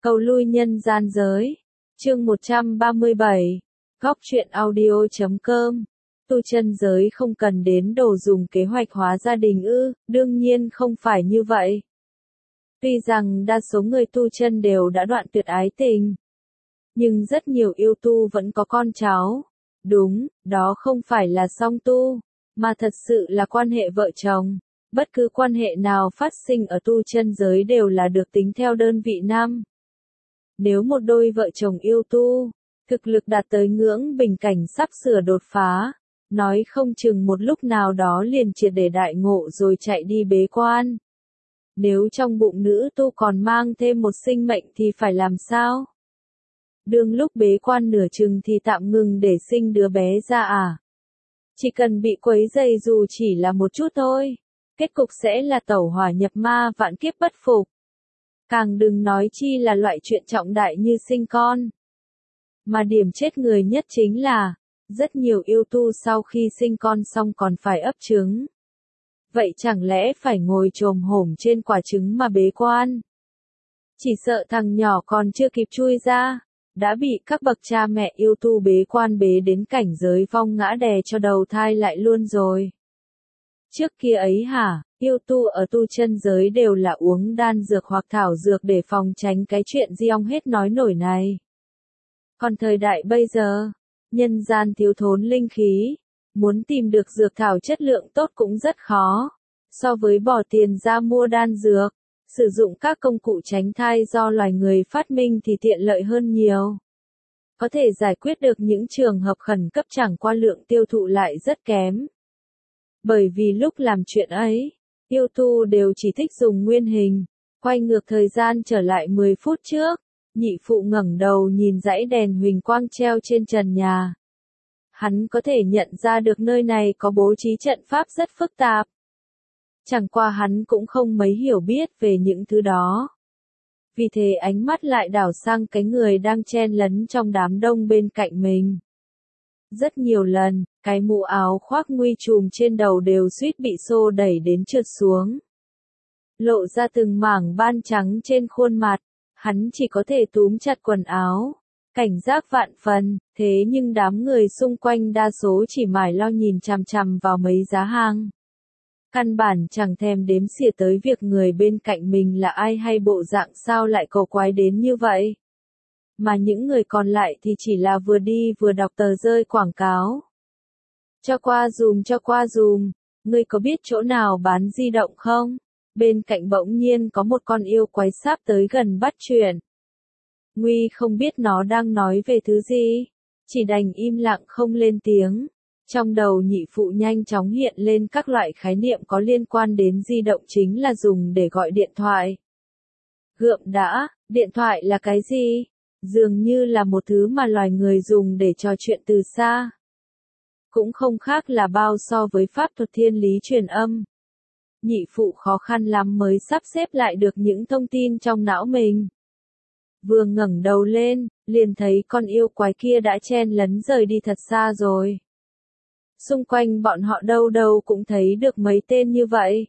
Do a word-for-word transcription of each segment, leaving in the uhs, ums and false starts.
Cầu lui nhân gian giới. Chương một trăm ba mươi bảy. Góc truyện audio chấm com. Tu chân giới không cần đến đồ dùng kế hoạch hóa gia đình ư? Đương nhiên không phải như vậy. Tuy rằng đa số người tu chân đều đã đoạn tuyệt ái tình, nhưng rất nhiều yêu tu vẫn có con cháu. Đúng, đó không phải là song tu, mà thật sự là quan hệ vợ chồng. Bất cứ quan hệ nào phát sinh ở tu chân giới đều là được tính theo đơn vị năm. Nếu một đôi vợ chồng yêu tu, thực lực đạt tới ngưỡng bình cảnh sắp sửa đột phá, nói không chừng một lúc nào đó liền triệt để đại ngộ rồi chạy đi bế quan. Nếu trong bụng nữ tu còn mang thêm một sinh mệnh thì phải làm sao? Đương lúc bế quan nửa chừng thì tạm ngừng để sinh đứa bé ra à? Chỉ cần bị quấy rầy dù chỉ là một chút thôi, kết cục sẽ là tẩu hỏa nhập ma vạn kiếp bất phục. Càng đừng nói chi là loại chuyện trọng đại như sinh con. Mà điểm chết người nhất chính là, rất nhiều yêu tu sau khi sinh con xong còn phải ấp trứng. Vậy chẳng lẽ phải ngồi chồm hổm trên quả trứng mà bế quan? Chỉ sợ thằng nhỏ còn chưa kịp chui ra, đã bị các bậc cha mẹ yêu tu bế quan bế đến cảnh giới vong ngã đè cho đầu thai lại luôn rồi. Trước kia ấy hả, yêu tu ở tu chân giới đều là uống đan dược hoặc thảo dược để phòng tránh cái chuyện di ong hết nói nổi này. Còn thời đại bây giờ, nhân gian thiếu thốn linh khí, muốn tìm được dược thảo chất lượng tốt cũng rất khó. So với bỏ tiền ra mua đan dược, sử dụng các công cụ tránh thai do loài người phát minh thì tiện lợi hơn nhiều. Có thể giải quyết được những trường hợp khẩn cấp chẳng qua lượng tiêu thụ lại rất kém. Bởi vì lúc làm chuyện ấy, yêu tu đều chỉ thích dùng nguyên hình. Quay ngược thời gian trở lại mười phút trước, nhị phụ ngẩng đầu nhìn dãy đèn huỳnh quang treo trên trần nhà. Hắn có thể nhận ra được nơi này có bố trí trận pháp rất phức tạp. Chẳng qua hắn cũng không mấy hiểu biết về những thứ đó. Vì thế ánh mắt lại đảo sang cái người đang chen lấn trong đám đông bên cạnh mình. Rất nhiều lần, cái mũ áo khoác nguy trùm trên đầu đều suýt bị xô đẩy đến trượt xuống. Lộ ra từng mảng ban trắng trên khuôn mặt, hắn chỉ có thể túm chặt quần áo. Cảnh giác vạn phần, thế nhưng đám người xung quanh đa số chỉ mải lo nhìn chằm chằm vào mấy giá hàng. Căn bản chẳng thèm đếm xỉa tới việc người bên cạnh mình là ai hay bộ dạng sao lại cầu quái đến như vậy. Mà những người còn lại thì chỉ là vừa đi vừa đọc tờ rơi quảng cáo. Cho qua dùm cho qua dùm, ngươi có biết chỗ nào bán di động không? Bên cạnh bỗng nhiên có một con yêu quái sắp tới gần bắt chuyện. Nguy không biết nó đang nói về thứ gì, chỉ đành im lặng không lên tiếng. Trong đầu nhị phụ nhanh chóng hiện lên các loại khái niệm có liên quan đến di động chính là dùng để gọi điện thoại. Gượm đã, điện thoại là cái gì? Dường như là một thứ mà loài người dùng để trò chuyện từ xa. Cũng không khác là bao so với pháp thuật thiên lý truyền âm. Nhị phụ khó khăn lắm mới sắp xếp lại được những thông tin trong não mình. Vừa ngẩng đầu lên, liền thấy con yêu quái kia đã chen lấn rời đi thật xa rồi. Xung quanh bọn họ đâu đâu cũng thấy được mấy tên như vậy.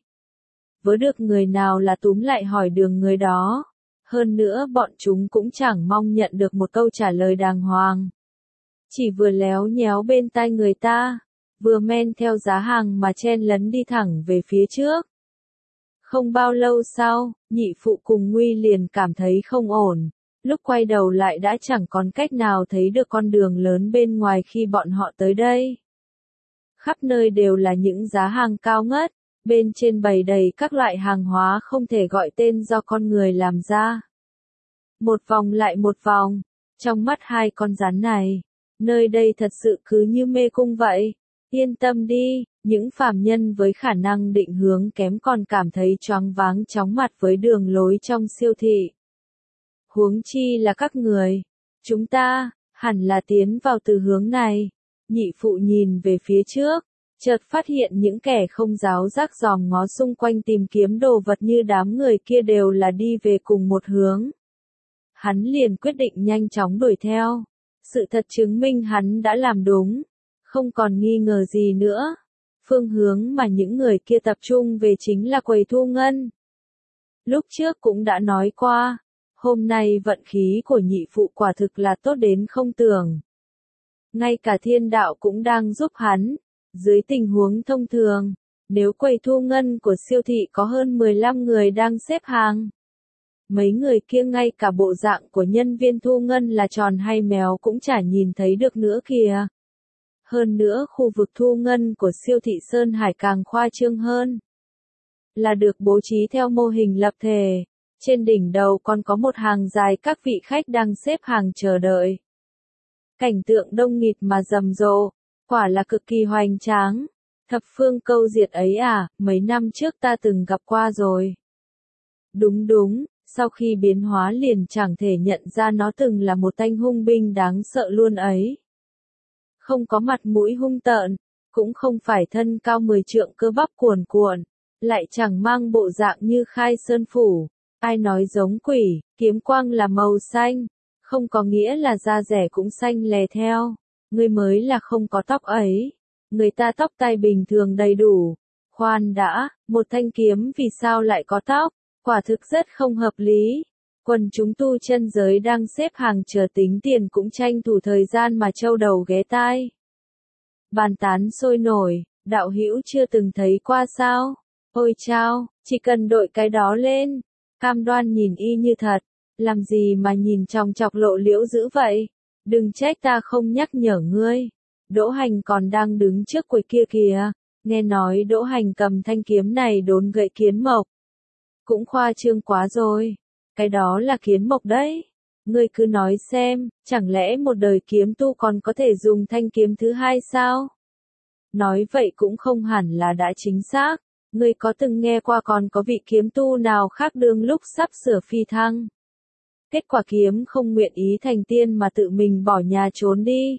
Vớ được người nào là túm lại hỏi đường người đó. Hơn nữa bọn chúng cũng chẳng mong nhận được một câu trả lời đàng hoàng. Chỉ vừa léo nhéo bên tai người ta, vừa men theo giá hàng mà chen lấn đi thẳng về phía trước. Không bao lâu sau, nhị phụ cùng Nguy liền cảm thấy không ổn. Lúc quay đầu lại đã chẳng còn cách nào thấy được con đường lớn bên ngoài khi bọn họ tới đây. Khắp nơi đều là những giá hàng cao ngất, bên trên bày đầy các loại hàng hóa không thể gọi tên do con người làm ra. Một vòng lại một vòng, trong mắt hai con rắn này, nơi đây thật sự cứ như mê cung vậy. Yên tâm đi, những phàm nhân với khả năng định hướng kém còn cảm thấy choáng váng chóng mặt với đường lối trong siêu thị. Huống chi là các người, chúng ta, hẳn là tiến vào từ hướng này. Nhị phụ nhìn về phía trước, chợt phát hiện những kẻ không giáo giác dòm ngó xung quanh tìm kiếm đồ vật như đám người kia đều là đi về cùng một hướng. Hắn liền quyết định nhanh chóng đuổi theo. Sự thật chứng minh hắn đã làm đúng, không còn nghi ngờ gì nữa. Phương hướng mà những người kia tập trung về chính là quầy thu ngân. Lúc trước cũng đã nói qua, Hôm nay vận khí của nhị phụ quả thực là tốt đến không tưởng. Ngay cả thiên đạo cũng đang giúp hắn. Dưới tình huống thông thường, nếu quầy thu ngân của siêu thị có hơn mười lăm người đang xếp hàng, mấy người kia ngay cả bộ dạng của nhân viên thu ngân là tròn hay méo cũng chả nhìn thấy được nữa kìa. Hơn nữa khu vực thu ngân của siêu thị Sơn Hải càng khoa trương hơn. Là được bố trí theo mô hình lập thể. Trên đỉnh đầu còn có một hàng dài các vị khách đang xếp hàng chờ đợi. Cảnh tượng đông nghịt mà rầm rộ, quả là cực kỳ hoành tráng. Thập phương câu diệt ấy à, mấy năm trước ta từng gặp qua rồi. Đúng đúng, sau khi biến hóa liền chẳng thể nhận ra nó từng là một thanh hung binh đáng sợ luôn ấy. Không có mặt mũi hung tợn, cũng không phải thân cao mười trượng cơ bắp cuồn cuộn, lại chẳng mang bộ dạng như Khai Sơn Phủ. Ai nói giống quỷ, kiếm quang là màu xanh, không có nghĩa là da rẻ cũng xanh lè theo. Ngươi mới là không có tóc ấy. Người ta tóc tai bình thường đầy đủ. Khoan đã, một thanh kiếm vì sao lại có tóc? Quả thực rất không hợp lý. Quần chúng tu chân giới đang xếp hàng chờ tính tiền cũng tranh thủ thời gian mà châu đầu ghé tai. Bàn tán sôi nổi, đạo hữu chưa từng thấy qua sao? Ôi chao, chỉ cần đội cái đó lên. Cam đoan nhìn y như thật, làm gì mà nhìn chòng chọc lộ liễu dữ vậy? Đừng trách ta không nhắc nhở ngươi. Đỗ Hành còn đang đứng trước quầy kia kìa, nghe nói Đỗ Hành cầm thanh kiếm này đốn gậy kiến mộc. Cũng khoa trương quá rồi, cái đó là kiến mộc đấy. Ngươi cứ nói xem, chẳng lẽ một đời kiếm tu còn có thể dùng thanh kiếm thứ hai sao? Nói vậy cũng không hẳn là đã chính xác. Ngươi có từng nghe qua còn có vị kiếm tu nào khác đương lúc sắp sửa phi thăng? Kết quả kiếm không nguyện ý thành tiên mà tự mình bỏ nhà trốn đi.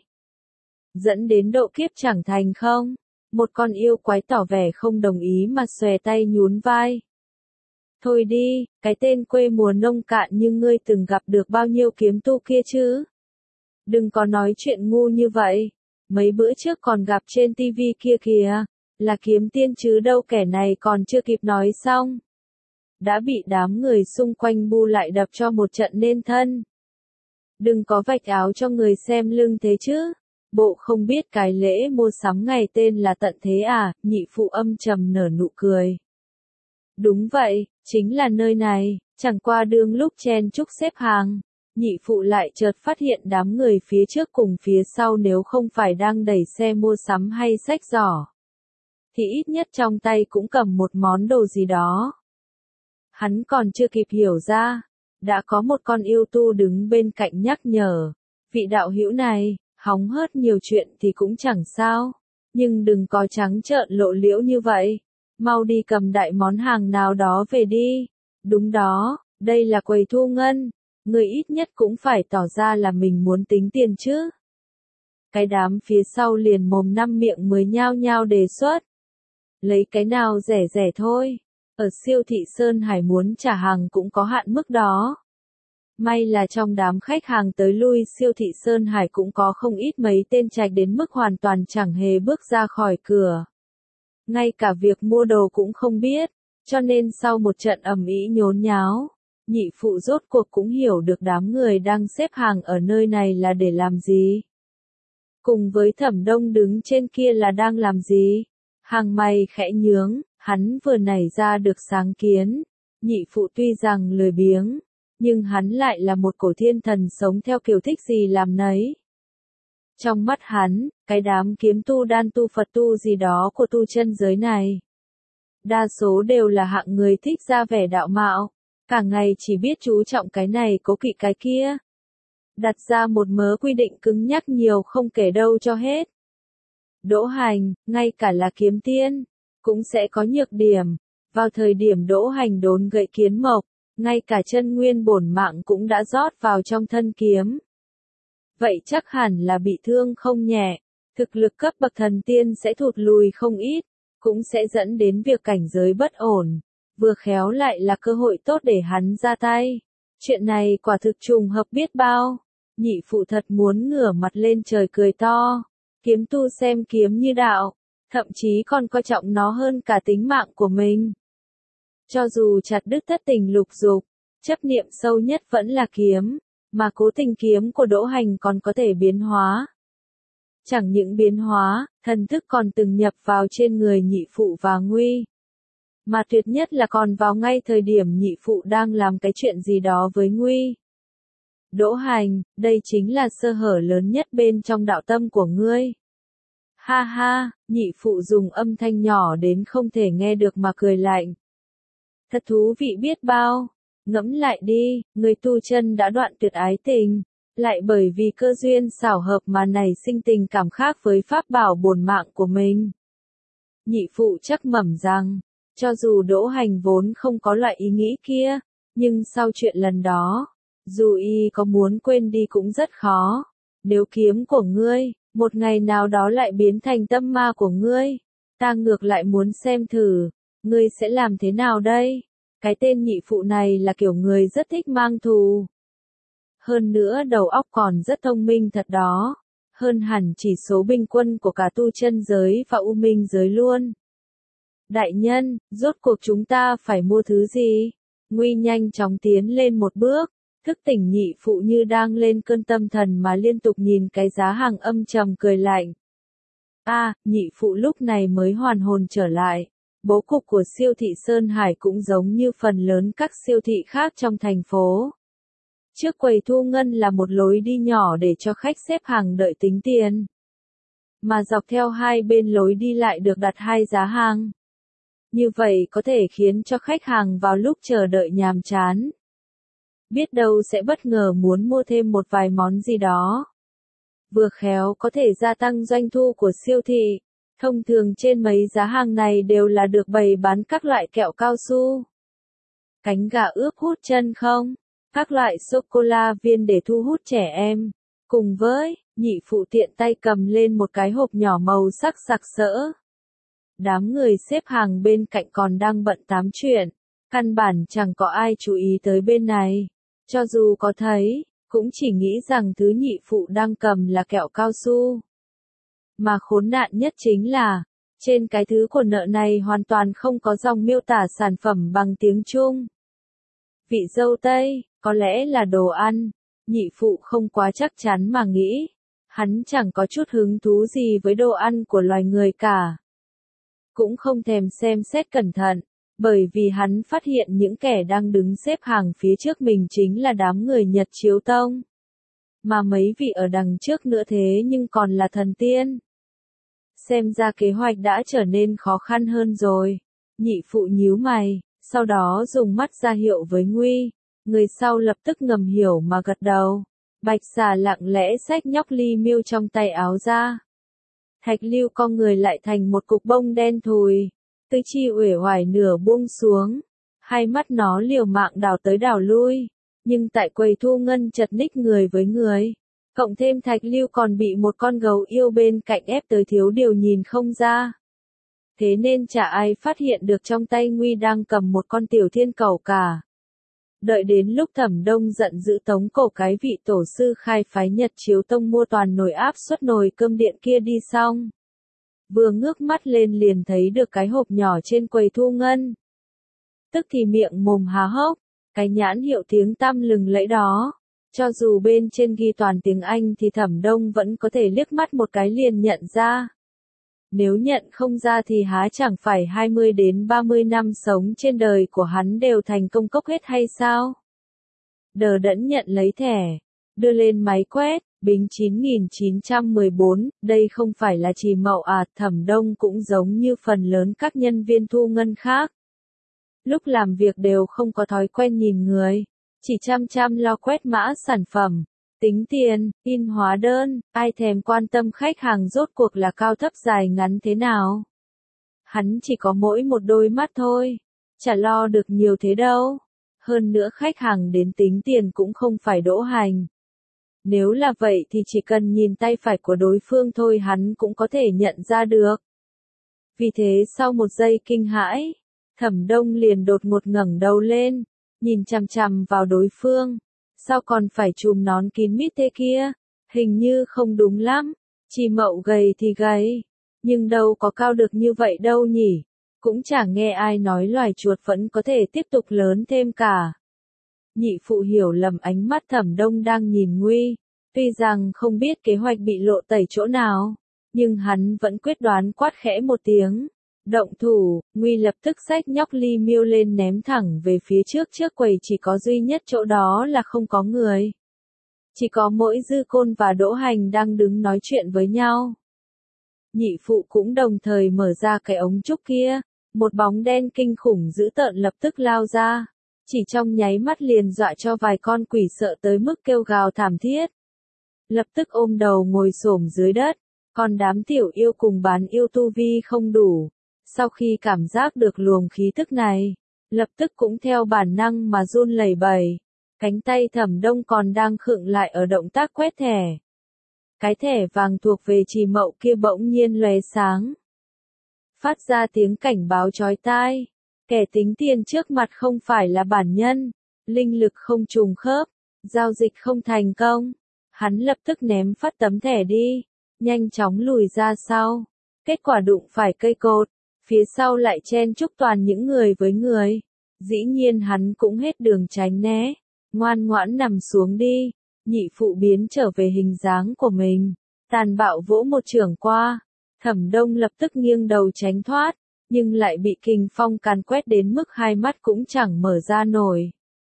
Dẫn đến độ kiếp chẳng thành không? Một con yêu quái tỏ vẻ không đồng ý mà xòe tay nhún vai. Thôi đi, cái tên quê mùa nông cạn như ngươi từng gặp được bao nhiêu kiếm tu kia chứ? Đừng có nói chuyện ngu như vậy. Mấy bữa trước còn gặp trên tivi kia kìa. Là kiếm tiên chứ đâu, kẻ này còn chưa kịp nói xong. Đã bị đám người xung quanh bu lại đập cho một trận nên thân. Đừng có vạch áo cho người xem lưng thế chứ. Bộ không biết cái lễ mua sắm ngày tên là tận thế à? Nhị phụ âm trầm nở nụ cười. Đúng vậy, chính là nơi này. Chẳng qua đương lúc chen chúc xếp hàng, nhị phụ lại chợt phát hiện đám người phía trước cùng phía sau nếu không phải đang đẩy xe mua sắm hay xách giỏ, thì ít nhất trong tay cũng cầm một món đồ gì đó. Hắn còn chưa kịp hiểu ra, đã có một con yêu tu đứng bên cạnh nhắc nhở, vị đạo hữu này, hóng hớt nhiều chuyện thì cũng chẳng sao, nhưng đừng có trắng trợn lộ liễu như vậy, mau đi cầm đại món hàng nào đó về đi. Đúng đó, đây là quầy thu ngân, người ít nhất cũng phải tỏ ra là mình muốn tính tiền chứ. Cái đám phía sau liền mồm năm miệng mới nhao nhao đề xuất. Lấy cái nào rẻ rẻ thôi. Ở siêu thị Sơn Hải muốn trả hàng cũng có hạn mức đó. May là trong đám khách hàng tới lui siêu thị Sơn Hải cũng có không ít mấy tên trạch đến mức hoàn toàn chẳng hề bước ra khỏi cửa. Ngay cả việc mua đồ cũng không biết, cho nên sau một trận ầm ĩ nhốn nháo, nhị phụ rốt cuộc cũng hiểu được đám người đang xếp hàng ở nơi này là để làm gì. Cùng với Thẩm Đông đứng trên kia là đang làm gì? Hàng mày khẽ nhướng, hắn vừa nảy ra được sáng kiến. Nhị phụ tuy rằng lười biếng, nhưng hắn lại là một cổ thiên thần sống theo kiểu thích gì làm nấy. Trong mắt hắn, cái đám kiếm tu đan tu Phật tu gì đó của tu chân giới này, đa số đều là hạng người thích ra vẻ đạo mạo, cả ngày chỉ biết chú trọng cái này cố kỵ cái kia. Đặt ra một mớ quy định cứng nhắc nhiều không kể đâu cho hết. Đỗ Hành, ngay cả là kiếm tiên, cũng sẽ có nhược điểm. Vào thời điểm Đỗ Hành đốn gậy kiến mộc, ngay cả chân nguyên bổn mạng cũng đã rót vào trong thân kiếm. Vậy chắc hẳn là bị thương không nhẹ, thực lực cấp bậc thần tiên sẽ thụt lùi không ít, cũng sẽ dẫn đến việc cảnh giới bất ổn, vừa khéo lại là cơ hội tốt để hắn ra tay. Chuyện này quả thực trùng hợp biết bao. Nhị phụ thật muốn ngửa mặt lên trời cười to. Kiếm tu xem kiếm như đạo, thậm chí còn coi trọng nó hơn cả tính mạng của mình. Cho dù chặt đứt thất tình lục dục, Chấp niệm sâu nhất vẫn là kiếm, mà cố tình kiếm của Đỗ Hành còn có thể biến hóa. Chẳng những biến hóa, thần thức còn từng nhập vào trên người nhị phụ và Nguy. Mà tuyệt nhất là còn vào ngay thời điểm nhị phụ đang làm cái chuyện gì đó với Nguy. Đỗ Hành, đây chính là sơ hở lớn nhất bên trong đạo tâm của ngươi. Ha ha, nhị phụ dùng âm thanh nhỏ đến không thể nghe được mà cười lạnh. Thật thú vị biết bao, ngẫm lại đi, người tu chân đã đoạn tuyệt ái tình, lại bởi vì cơ duyên xảo hợp mà nảy sinh tình cảm khác với pháp bảo bổn mạng của mình. Nhị phụ chắc mẩm rằng, cho dù Đỗ Hành vốn không có loại ý nghĩ kia, nhưng sau chuyện lần đó, dù y có muốn quên đi cũng rất khó. Nếu kiếm của ngươi, một ngày nào đó lại biến thành tâm ma của ngươi, ta ngược lại muốn xem thử, ngươi sẽ làm thế nào đây? Cái tên nhị phụ này là kiểu người rất thích mang thù. Hơn nữa đầu óc còn rất thông minh thật đó, hơn hẳn chỉ số binh quân của cả tu chân giới và u minh giới luôn. Đại nhân, rốt cuộc chúng ta phải mua thứ gì? Nguy nhanh chóng tiến lên một bước, thức tỉnh nhị phụ như đang lên cơn tâm thần mà liên tục nhìn cái giá hàng âm trầm cười lạnh. A, à, nhị phụ lúc này mới hoàn hồn trở lại. Bố cục của siêu thị Sơn Hải cũng giống như phần lớn các siêu thị khác trong thành phố. Trước quầy thu ngân là một lối đi nhỏ để cho khách xếp hàng đợi tính tiền. Mà dọc theo hai bên lối đi lại được đặt hai giá hàng. Như vậy có thể khiến cho khách hàng vào lúc chờ đợi nhàm chán. Biết đâu sẽ bất ngờ muốn mua thêm một vài món gì đó. Vừa khéo có thể gia tăng doanh thu của siêu thị. Thông thường trên mấy giá hàng này đều là được bày bán các loại kẹo cao su, cánh gà ướp hút chân không, các loại sô-cô-la viên để thu hút trẻ em. Cùng với, nhị phụ tiện tay cầm lên một cái hộp nhỏ màu sắc sặc sỡ. Đám người xếp hàng bên cạnh còn đang bận tám chuyện, căn bản chẳng có ai chú ý tới bên này. Cho dù có thấy, cũng chỉ nghĩ rằng thứ nhị phụ đang cầm là kẹo cao su. Mà khốn nạn nhất chính là, trên cái thứ của nợ này hoàn toàn không có dòng miêu tả sản phẩm bằng tiếng Trung. Vị dâu Tây, có lẽ là đồ ăn, nhị phụ không quá chắc chắn mà nghĩ. Hắn chẳng có chút hứng thú gì với đồ ăn của loài người cả. Cũng không thèm xem xét cẩn thận, bởi vì hắn phát hiện những kẻ đang đứng xếp hàng phía trước mình chính là đám người Nhật Chiếu Tông. Mà mấy vị ở đằng trước nữa thế nhưng còn là thần tiên. Xem ra kế hoạch đã trở nên khó khăn hơn rồi. Nhị phụ nhíu mày, sau đó dùng mắt ra hiệu với Nguy. Người sau lập tức ngầm hiểu mà gật đầu. Bạch Xà lặng lẽ xách nhóc ly miêu trong tay áo ra. Thạch Lưu con người lại thành một cục bông đen thùi. Tư chi uể oải nửa buông xuống. Hai mắt nó liều mạng đào tới đào lui. Nhưng tại quầy thu ngân chật ních người với người. Cộng thêm Thạch Lưu còn bị một con gấu yêu bên cạnh ép tới thiếu điều nhìn không ra. Thế nên chả ai phát hiện được trong tay Nguy đang cầm một con tiểu thiên cẩu cả. Đợi đến lúc Thẩm Đông giận dữ tống cổ cái vị tổ sư khai phái Nhật Chiếu Tông mua toàn nồi áp suất nồi cơm điện kia đi xong. Vừa ngước mắt lên liền thấy được cái hộp nhỏ trên quầy thu ngân. Tức thì miệng mồm há hốc, cái nhãn hiệu tiếng tăm lừng lẫy đó. Cho dù bên trên ghi toàn tiếng Anh thì Thẩm Đông vẫn có thể liếc mắt một cái liền nhận ra. Nếu nhận không ra thì há chẳng phải hai mươi đến ba mươi năm sống trên đời của hắn đều thành công cốc hết hay sao? Đờ đẫn nhận lấy thẻ, đưa lên máy quét, Bính chín nghìn chín trăm mười bốn, đây không phải là Trì Mậu à, Thẩm Đông cũng giống như phần lớn các nhân viên thu ngân khác. Lúc làm việc đều không có thói quen nhìn người, chỉ chăm chăm lo quét mã sản phẩm. Tính tiền, in hóa đơn, ai thèm quan tâm khách hàng rốt cuộc là cao thấp dài ngắn thế nào. Hắn chỉ có mỗi một đôi mắt thôi, chả lo được nhiều thế đâu. Hơn nữa khách hàng đến tính tiền cũng không phải Đỗ Hành. Nếu là vậy thì chỉ cần nhìn tay phải của đối phương thôi hắn cũng có thể nhận ra được. Vì thế sau một giây kinh hãi, Thẩm Đông liền đột ngột ngẩng đầu lên, nhìn chằm chằm vào đối phương. Sao còn phải chùm nón kín mít thế kia? Hình như không đúng lắm. Trì Mậu gầy thì gầy, nhưng đâu có cao được như vậy đâu nhỉ? Cũng chẳng nghe ai nói loài chuột vẫn có thể tiếp tục lớn thêm cả. Nhị phụ hiểu lầm ánh mắt Thẩm Đông đang nhìn Nguy, tuy rằng không biết kế hoạch bị lộ tẩy chỗ nào, nhưng hắn vẫn quyết đoán quát khẽ một tiếng. Động thủ, Nguy lập tức xách nhóc ly miêu lên ném thẳng về phía trước trước quầy, chỉ có duy nhất chỗ đó là không có người. Chỉ có mỗi Dư Côn và Đỗ Hành đang đứng nói chuyện với nhau. Nhị phụ cũng đồng thời mở ra cái ống trúc kia, một bóng đen kinh khủng dữ tợn lập tức lao ra, chỉ trong nháy mắt liền dọa cho vài con quỷ sợ tới mức kêu gào thảm thiết. Lập tức ôm đầu ngồi xổm dưới đất, còn đám tiểu yêu cùng bán yêu tu vi không đủ. Sau khi cảm giác được luồng khí tức này, lập tức cũng theo bản năng mà run lẩy bẩy. Cánh tay Thẩm Đông còn đang khựng lại ở động tác quét thẻ. Cái thẻ vàng thuộc về Trì Mậu kia bỗng nhiên lóe sáng, phát ra tiếng cảnh báo chói tai. Kẻ tính tiền trước mặt không phải là bản nhân, linh lực không trùng khớp, giao dịch không thành công. Hắn lập tức ném phát tấm thẻ đi, nhanh chóng lùi ra sau. Kết quả đụng phải cây cột, phía sau lại chen chúc toàn những người với người. Dĩ nhiên hắn cũng hết đường tránh né, ngoan ngoãn nằm xuống đi. Nhị phụ biến trở về hình dáng của mình, tàn bạo vỗ một chưởng qua. Thẩm Đông lập tức nghiêng đầu tránh thoát, nhưng lại bị kình phong càn quét đến mức hai mắt cũng chẳng mở ra nổi.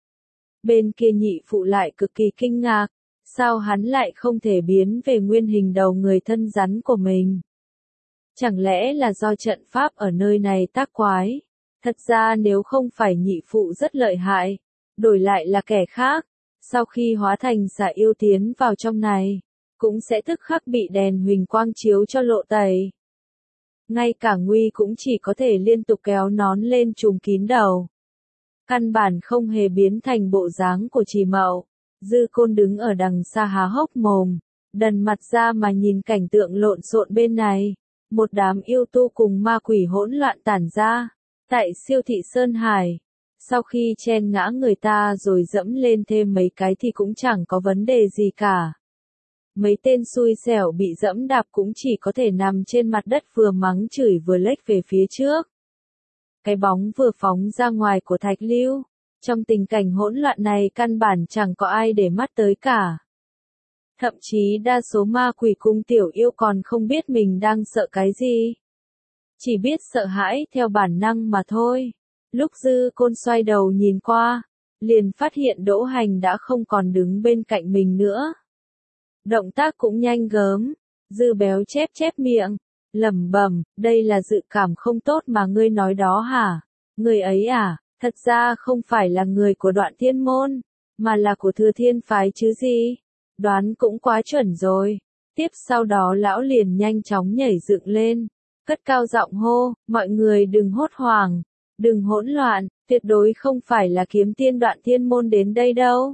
Bên kia nhị phụ lại cực kỳ kinh ngạc, sao hắn lại không thể biến về nguyên hình đầu người thân rắn của mình? Chẳng lẽ là do trận pháp ở nơi này tác quái? Thật ra nếu không phải nhị phụ rất lợi hại, đổi lại là kẻ khác, sau khi hóa thành xà yêu tiến vào trong này, cũng sẽ tức khắc bị đèn huỳnh quang chiếu cho lộ tẩy. Ngay cả Nguy cũng chỉ có thể liên tục kéo nón lên trùm kín đầu. Căn bản không hề biến thành bộ dáng của Trì Mậu. Dư Côn đứng ở đằng xa há hốc mồm, đần mặt ra mà nhìn cảnh tượng lộn xộn bên này. Một đám yêu tu cùng ma quỷ hỗn loạn tản ra, tại siêu thị Sơn Hải. Sau khi chen ngã người ta rồi dẫm lên thêm mấy cái thì cũng chẳng có vấn đề gì cả. Mấy tên xui xẻo bị dẫm đạp cũng chỉ có thể nằm trên mặt đất vừa mắng chửi vừa lếch về phía trước. Cái bóng vừa phóng ra ngoài của Thạch Lưu. Trong tình cảnh hỗn loạn này căn bản chẳng có ai để mắt tới cả. Thậm chí đa số ma quỷ cung tiểu yêu còn không biết mình đang sợ cái gì. Chỉ biết sợ hãi theo bản năng mà thôi. Lúc Dư Côn xoay đầu nhìn qua, liền phát hiện Đỗ Hành đã không còn đứng bên cạnh mình nữa. Động tác cũng nhanh gớm, Dư Béo chép chép miệng, lẩm bẩm, đây là dự cảm không tốt mà ngươi nói đó hả? Người ấy à, thật ra không phải là người của Đoạn Thiên Môn, mà là của Thừa Thiên phái chứ gì? Đoán cũng quá chuẩn rồi. Tiếp sau đó lão liền nhanh chóng nhảy dựng lên, cất cao giọng hô, mọi người đừng hốt hoảng, đừng hỗn loạn, tuyệt đối không phải là kiếm tiên Đoạn Thiên Môn đến đây đâu.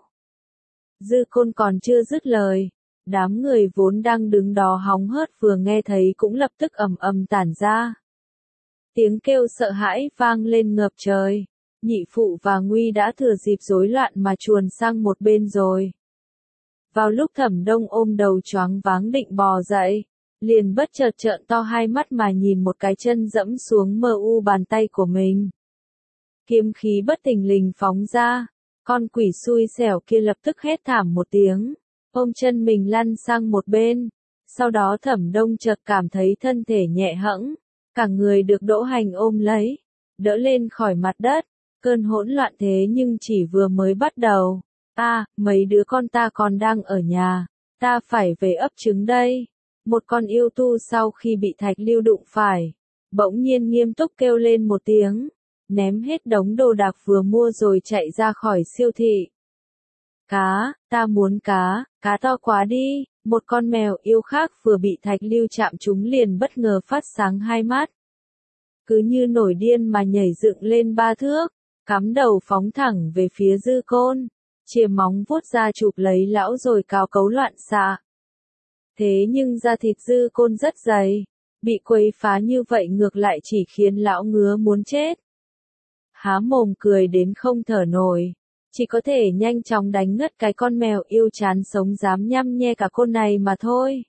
Dư Côn còn chưa dứt lời, đám người vốn đang đứng đó hóng hớt vừa nghe thấy cũng lập tức ầm ầm tản ra. Tiếng kêu sợ hãi vang lên ngập trời. Nhị phụ và Nguy đã thừa dịp rối loạn mà chuồn sang một bên rồi. Vào lúc Thẩm Đông ôm đầu choáng váng định bò dậy, liền bất chợt trợn to hai mắt mà nhìn một cái chân dẫm xuống mờ u bàn tay của mình. Kiếm khí bất thình lình phóng ra, con quỷ xui xẻo kia lập tức hét thảm một tiếng, ôm chân mình lăn sang một bên. Sau đó Thẩm Đông chợt cảm thấy thân thể nhẹ hẫng, cả người được Đỗ Hành ôm lấy, đỡ lên khỏi mặt đất. Cơn hỗn loạn thế nhưng chỉ vừa mới bắt đầu. À, mấy đứa con ta còn đang ở nhà, ta phải về ấp trứng đây. Một con yêu tu sau khi bị Thạch Lưu đụng phải, bỗng nhiên nghiêm túc kêu lên một tiếng, ném hết đống đồ đạc vừa mua rồi chạy ra khỏi siêu thị. Cá, ta muốn cá, cá to quá đi. Một con mèo yêu khác vừa bị Thạch Lưu chạm trúng liền bất ngờ phát sáng hai mắt. Cứ như nổi điên mà nhảy dựng lên ba thước, cắm đầu phóng thẳng về phía Dư Côn, chìa móng vuốt ra chụp lấy lão rồi cào cấu loạn xạ. Thế nhưng da thịt Dư Côn rất dày, bị quấy phá như vậy ngược lại chỉ khiến lão ngứa muốn chết. Há mồm cười đến không thở nổi, chỉ có thể nhanh chóng đánh ngất cái con mèo yêu chán sống dám nhăm nhe cả con này mà thôi.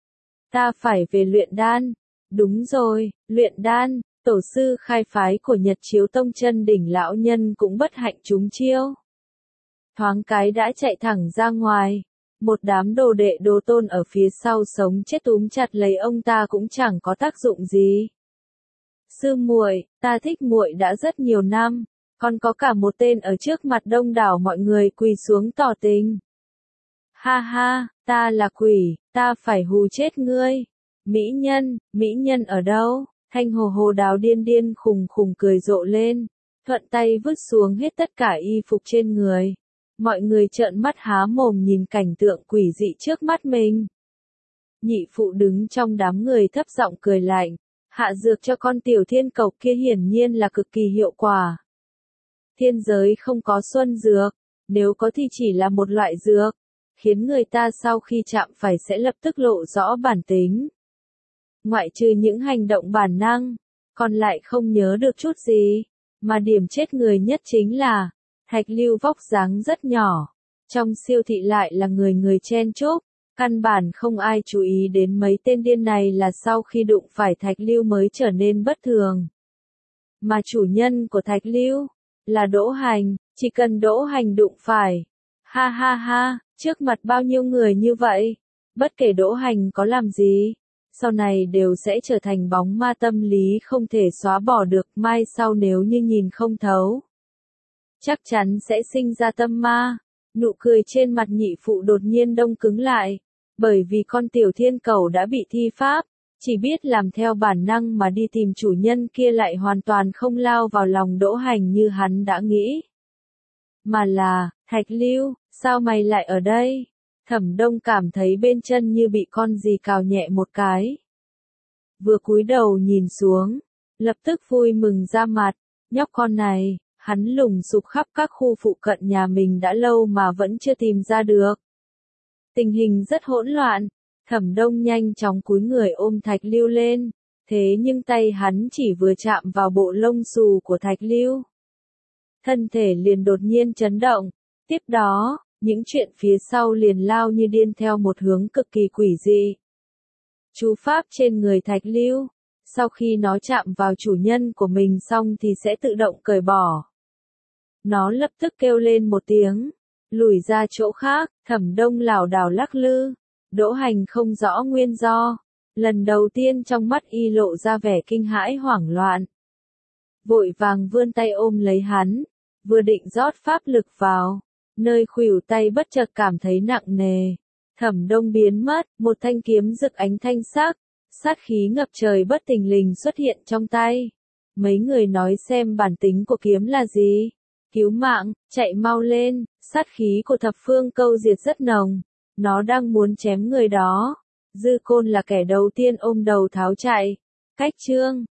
Ta phải về luyện đan. Đúng rồi, luyện đan. Tổ sư khai phái của Nhật Chiếu Tông Chân Đỉnh lão nhân cũng bất hạnh trúng chiêu. thoáng cái đã chạy thẳng ra ngoài. Một đám đồ đệ đồ tôn ở phía sau sống chết túm chặt lấy ông ta cũng chẳng có tác dụng gì. Sư muội, ta thích muội đã rất nhiều năm, còn có cả một tên ở trước mặt đông đảo mọi người quỳ xuống tỏ tình. Ha ha, ta là quỷ, ta phải hù chết ngươi. Mỹ nhân, mỹ nhân ở đâu? Thanh hồ hồ đào điên điên khùng khùng cười rộ lên, thuận tay vứt xuống hết tất cả y phục trên người. Mọi người trợn mắt há mồm nhìn cảnh tượng quỷ dị trước mắt mình. Nhị phụ đứng trong đám người thấp giọng cười lạnh, hạ dược cho con tiểu thiên cẩu kia hiển nhiên là cực kỳ hiệu quả. Thiên giới không có xuân dược, nếu có thì chỉ là một loại dược, khiến người ta sau khi chạm phải sẽ lập tức lộ rõ bản tính. Ngoại trừ những hành động bản năng, còn lại không nhớ được chút gì, mà điểm chết người nhất chính là, Thạch Lưu vóc dáng rất nhỏ, trong siêu thị lại là người người chen chúc, căn bản không ai chú ý đến mấy tên điên này là sau khi đụng phải Thạch Lưu mới trở nên bất thường. Mà chủ nhân của Thạch Lưu, là Đỗ Hành, chỉ cần Đỗ Hành đụng phải. Ha ha ha, trước mặt bao nhiêu người như vậy, bất kể Đỗ Hành có làm gì, sau này đều sẽ trở thành bóng ma tâm lý không thể xóa bỏ được, mai sau nếu như nhìn không thấu. Chắc chắn sẽ sinh ra tâm ma. Nụ cười trên mặt nhị phụ đột nhiên đông cứng lại, bởi vì con tiểu thiên cẩu đã bị thi pháp, chỉ biết làm theo bản năng mà đi tìm chủ nhân kia lại hoàn toàn không lao vào lòng Đỗ Hành như hắn đã nghĩ. Mà là, Thạch Lưu, sao mày lại ở đây? Thẩm Đông cảm thấy bên chân như bị con gì cào nhẹ một cái. Vừa cúi đầu nhìn xuống, lập tức vui mừng ra mặt, nhóc con này, hắn lùng sục khắp các khu phụ cận nhà mình đã lâu mà vẫn chưa tìm ra được. Tình hình rất hỗn loạn, Thẩm Đông nhanh chóng cúi người ôm Thạch Lưu lên, thế nhưng tay hắn chỉ vừa chạm vào bộ lông xù của Thạch Lưu. Thân thể liền đột nhiên chấn động, tiếp đó, những chuyện phía sau liền lao như điên theo một hướng cực kỳ quỷ dị. Chú pháp trên người Thạch Lưu, sau khi nó chạm vào chủ nhân của mình xong thì sẽ tự động cởi bỏ. Nó lập tức kêu lên một tiếng, lùi ra chỗ khác, Thẩm Đông lảo đảo lắc lư. Đỗ Hành không rõ nguyên do, lần đầu tiên trong mắt y lộ ra vẻ kinh hãi hoảng loạn. Vội vàng vươn tay ôm lấy hắn, vừa định rót pháp lực vào, nơi khuỷu tay bất chợt cảm thấy nặng nề. Thẩm Đông biến mất, một thanh kiếm rực ánh thanh sắc, sát khí ngập trời bất thình lình xuất hiện trong tay. Mấy người nói xem bản tính của kiếm là gì? Cứu mạng, chạy mau lên, sát khí của thập phương câu diệt rất nồng. Nó đang muốn chém người đó. Dư Côn là kẻ đầu tiên ôm đầu tháo chạy. Cách chương